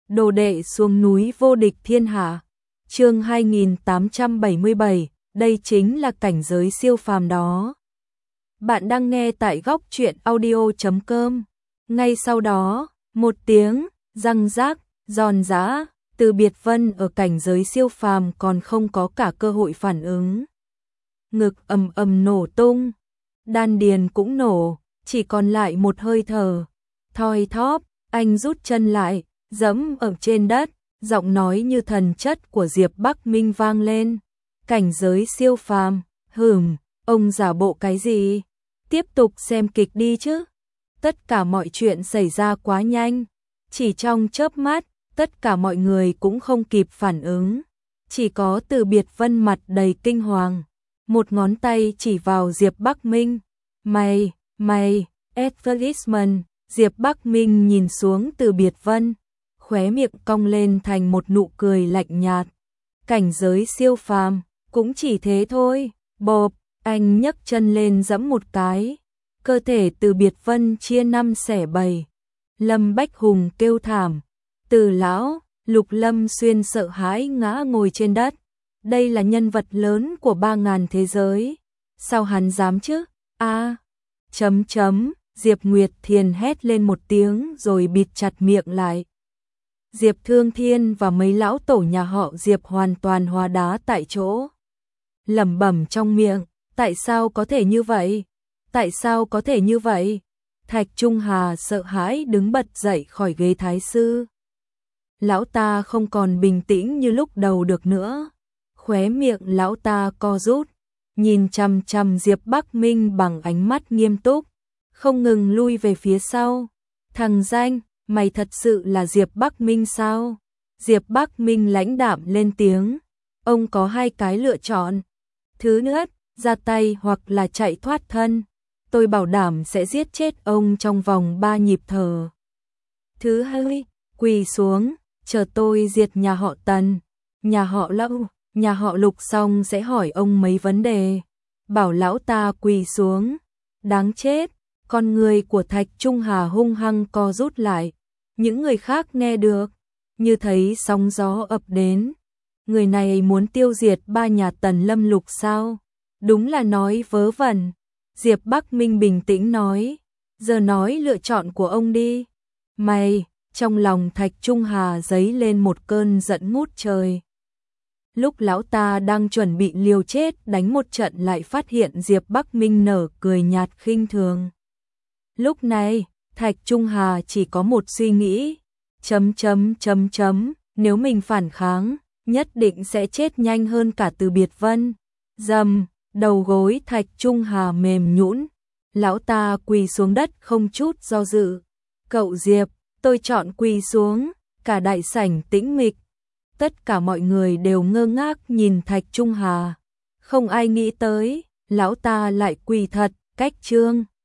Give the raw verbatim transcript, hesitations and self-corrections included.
Đồ đệ xuống núi vô địch thiên hạ. Chương hai nghìn tám trăm bảy mươi bảy, đây chính là cảnh giới siêu phàm đó. Bạn đang nghe tại góc truyện audio chấm com. Ngay sau đó, một tiếng răng rác, giòn giã, Từ Biệt Vân ở cảnh giới siêu phàm còn không có cả cơ hội phản ứng. Ngực ầm ầm nổ tung, đan điền cũng nổ, chỉ còn lại một hơi thở. Thoi thóp, anh rút chân lại, dẫm ở trên đất, giọng nói như thần chất của Diệp Bắc Minh vang lên. Cảnh giới siêu phàm, hừm, ông giả bộ cái gì? Tiếp tục xem kịch đi chứ. Tất cả mọi chuyện xảy ra quá nhanh, chỉ trong chớp mắt, tất cả mọi người cũng không kịp phản ứng. Chỉ có Từ Biệt Vân mặt đầy kinh hoàng, một ngón tay chỉ vào Diệp Bắc Minh. Mày, mày, advertisement. Diệp Bắc Minh nhìn xuống Từ Biệt Vân, khóe miệng cong lên thành một nụ cười lạnh nhạt. Cảnh giới siêu phàm, cũng chỉ thế thôi. Bộp, anh nhấc chân lên giẫm một cái, cơ thể Từ Biệt Vân chia năm xẻ bảy. Lâm Bách Hùng kêu thảm, Từ lão, Lục Lâm Xuyên sợ hãi ngã ngồi trên đất. Đây là nhân vật lớn của ba ngàn thế giới, sao hắn dám chứ? A, chấm chấm. Diệp Nguyệt Thiền hét lên một tiếng rồi bịt chặt miệng lại. Diệp Thương Thiên và mấy lão tổ nhà họ Diệp hoàn toàn hóa đá tại chỗ. Lẩm bẩm trong miệng, tại sao có thể như vậy? Tại sao có thể như vậy? Thạch Trung Hà sợ hãi đứng bật dậy khỏi ghế thái sư. Lão ta không còn bình tĩnh như lúc đầu được nữa. Khóe miệng lão ta co rút, nhìn chằm chằm Diệp Bắc Minh bằng ánh mắt nghiêm túc, không ngừng lui về phía sau. Thằng danh, mày thật sự là Diệp Bắc Minh sao? Diệp Bắc Minh lãnh đạm lên tiếng. Ông có hai cái lựa chọn. Thứ nhất, ra tay hoặc là chạy thoát thân. Tôi bảo đảm sẽ giết chết ông trong vòng ba nhịp thở. Thứ hai, quỳ xuống, chờ tôi diệt nhà họ Tần, nhà họ Lâu, nhà họ Lục xong sẽ hỏi ông mấy vấn đề. Bảo lão ta quỳ xuống. Đáng chết. Con người của Thạch Trung Hà hung hăng co rút lại. Những người khác nghe được, như thấy sóng gió ập đến. Người này muốn tiêu diệt ba nhà Tần Lâm Lục sao? Đúng là nói vớ vẩn. Diệp Bắc Minh bình tĩnh nói. Giờ nói lựa chọn của ông đi. Mày, trong lòng Thạch Trung Hà dấy lên một cơn giận ngút trời. Lúc lão ta đang chuẩn bị liều chết đánh một trận lại phát hiện Diệp Bắc Minh nở cười nhạt khinh thường. Lúc này, Thạch Trung Hà chỉ có một suy nghĩ, chấm chấm chấm chấm, nếu mình phản kháng, nhất định sẽ chết nhanh hơn cả Từ Biệt Vân. Dầm, đầu gối Thạch Trung Hà mềm nhũn, lão ta quỳ xuống đất không chút do dự. Cậu Diệp, tôi chọn quỳ xuống. Cả đại sảnh tĩnh mịch. Tất cả mọi người đều ngơ ngác nhìn Thạch Trung Hà. Không ai nghĩ tới, lão ta lại quỳ thật, cách chương.